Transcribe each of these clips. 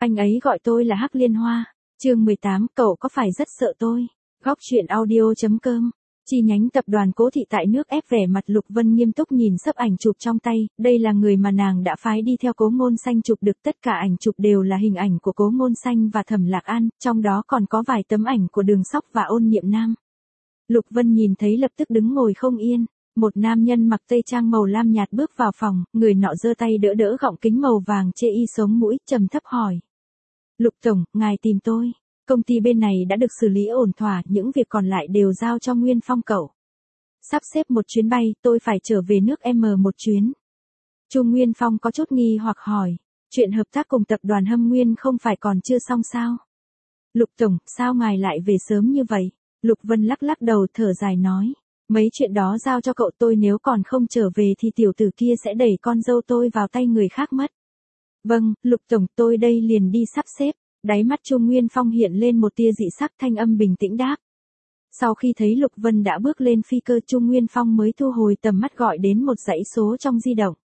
Anh ấy gọi tôi là Hắc Liên Hoa. Chương 18, cậu có phải rất sợ tôi? Góc truyện audio.com. Chi nhánh tập đoàn Cố Thị tại nước ép. Vẻ mặt Lục Vân nghiêm túc nhìn sấp ảnh chụp trong tay, đây là người mà nàng đã phái đi theo Cố Ngôn Xanh chụp được, tất cả ảnh chụp đều là hình ảnh của Cố Ngôn Xanh và Thẩm Lạc An, trong đó còn có vài tấm ảnh của Đường Sóc và Ôn Niệm Nam. Lục Vân nhìn thấy lập tức đứng ngồi không yên. Một nam nhân mặc tây trang màu lam nhạt bước vào phòng, người nọ giơ tay đỡ đỡ gọng kính màu vàng chê y sống mũi, trầm thấp hỏi. Lục Tổng, ngài tìm tôi. Công ty bên này đã được xử lý ổn thỏa, những việc còn lại đều giao cho Nguyên Phong cậu. Sắp xếp một chuyến bay, tôi phải trở về nước M một chuyến. Chu Nguyên Phong có chút nghi hoặc hỏi, chuyện hợp tác cùng tập đoàn Hâm Nguyên không phải còn chưa xong sao? Lục Tổng, sao ngài lại về sớm như vậy? Lục Vân lắc lắc đầu thở dài nói, mấy chuyện đó giao cho cậu tôi, nếu còn không trở về thì tiểu tử kia sẽ đẩy con dâu tôi vào tay người khác mất. Vâng, Lục Tổng, tôi đây liền đi sắp xếp. Đáy mắt Chu Nguyên Phong hiện lên một tia dị sắc, thanh âm bình tĩnh đáp. Sau khi thấy Lục Vân đã bước lên phi cơ, Chu Nguyên Phong mới thu hồi tầm mắt gọi đến một dãy số trong di động.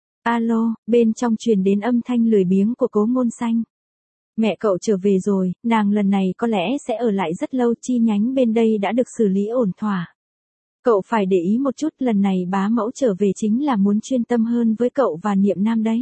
Alo, bên trong truyền đến âm thanh lười biếng của Cố Ngôn Xanh. Mẹ cậu trở về rồi, nàng lần này có lẽ sẽ ở lại rất lâu, chi nhánh bên đây đã được xử lý ổn thỏa. Cậu phải để ý một chút, lần này bá mẫu trở về chính là muốn chuyên tâm hơn với cậu và Niệm Nam đấy.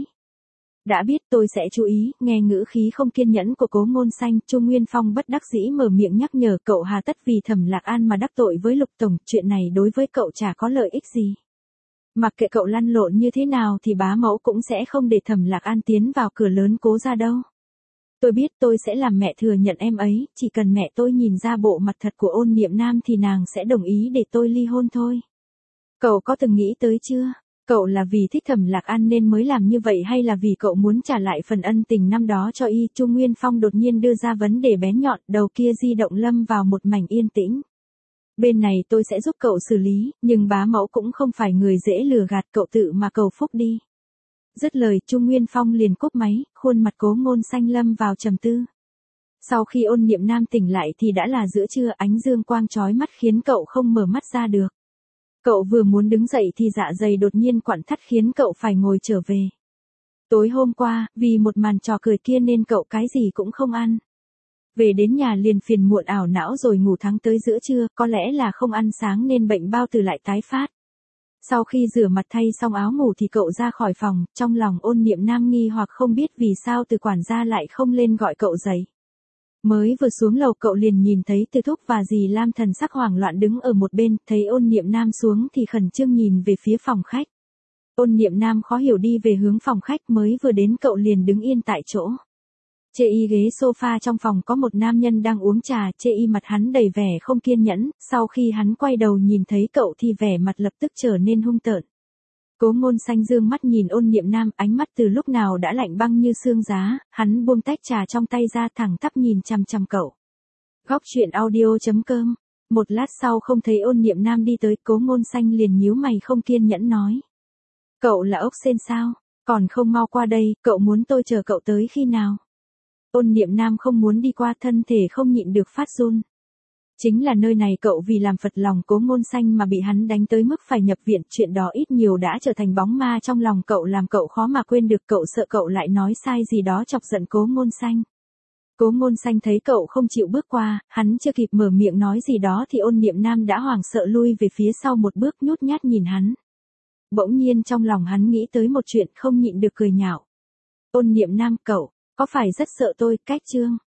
Đã biết, tôi sẽ chú ý. Nghe ngữ khí không kiên nhẫn của Cố Ngôn Xanh, Chu Nguyên Phong bất đắc dĩ mở miệng nhắc nhở, cậu hà tất vì Thẩm Lạc An mà đắc tội với Lục Tổng, chuyện này đối với cậu chả có lợi ích gì. Mặc kệ cậu lăn lộn như thế nào thì bá mẫu cũng sẽ không để Thẩm Lạc An tiến vào cửa lớn Cố gia đâu. Tôi biết, tôi sẽ làm mẹ thừa nhận em ấy, chỉ cần mẹ tôi nhìn ra bộ mặt thật của Ôn Niệm Nam thì nàng sẽ đồng ý để tôi ly hôn thôi. Cậu có từng nghĩ tới chưa? Cậu là vì thích Thẩm Lạc An nên mới làm như vậy hay là vì cậu muốn trả lại phần ân tình năm đó cho y? Chu Nguyên Phong đột nhiên đưa ra vấn đề bén nhọn, đầu kia di động lâm vào một mảnh yên tĩnh. Bên này tôi sẽ giúp cậu xử lý, nhưng bá mẫu cũng không phải người dễ lừa gạt, cậu tự mà cầu phúc đi. Dứt lời, Chu Nguyên Phong liền cúp máy, khuôn mặt Cố Ngôn Xanh lâm vào trầm tư. Sau khi Ôn Niệm Nam tỉnh lại thì đã là giữa trưa, ánh dương quang chói mắt khiến cậu không mở mắt ra được. Cậu vừa muốn đứng dậy thì dạ dày đột nhiên quặn thắt khiến cậu phải ngồi trở về. Tối hôm qua, vì một màn trò cười kia nên cậu cái gì cũng không ăn. Về đến nhà liền phiền muộn ảo não rồi ngủ thắng tới giữa trưa, có lẽ là không ăn sáng nên bệnh bao tử lại tái phát. Sau khi rửa mặt thay xong áo ngủ thì cậu ra khỏi phòng, trong lòng Ôn Niệm Nam nghi hoặc không biết vì sao Từ quản gia lại không lên gọi cậu dậy. Mới vừa xuống lầu cậu liền nhìn thấy Từ Thúc và dì Lam thần sắc hoảng loạn đứng ở một bên, thấy Ôn Niệm Nam xuống thì khẩn trương nhìn về phía phòng khách. Ôn Niệm Nam khó hiểu đi về hướng phòng khách, mới vừa đến cậu liền đứng yên tại chỗ. Chê y ghế sofa trong phòng có một nam nhân đang uống trà, chê y mặt hắn đầy vẻ không kiên nhẫn, sau khi hắn quay đầu nhìn thấy cậu thì vẻ mặt lập tức trở nên hung tợn. Cố Ngôn Xanh dương mắt nhìn Ôn Niệm Nam, ánh mắt từ lúc nào đã lạnh băng như xương giá, hắn buông tách trà trong tay ra thẳng tắp nhìn chằm chằm cậu. Góc truyện audio.com. Một lát sau không thấy Ôn Niệm Nam đi tới, Cố Ngôn Xanh liền nhíu mày không kiên nhẫn nói. Cậu là ốc sên sao? Còn không mau qua đây, cậu muốn tôi chờ cậu tới khi nào? Ôn Niệm Nam không muốn đi qua, thân thể không nhịn được phát run. Chính là nơi này cậu vì làm phật lòng Cố Ngôn Xanh mà bị hắn đánh tới mức phải nhập viện, chuyện đó ít nhiều đã trở thành bóng ma trong lòng cậu, làm cậu khó mà quên được, cậu sợ cậu lại nói sai gì đó chọc giận Cố Ngôn Xanh. Cố Ngôn Xanh thấy cậu không chịu bước qua, hắn chưa kịp mở miệng nói gì đó thì Ôn Niệm Nam đã hoảng sợ lui về phía sau một bước, nhút nhát nhìn hắn. Bỗng nhiên trong lòng hắn nghĩ tới một chuyện, không nhịn được cười nhạo. Ôn Niệm Nam, cậu có phải rất sợ tôi? Cách chương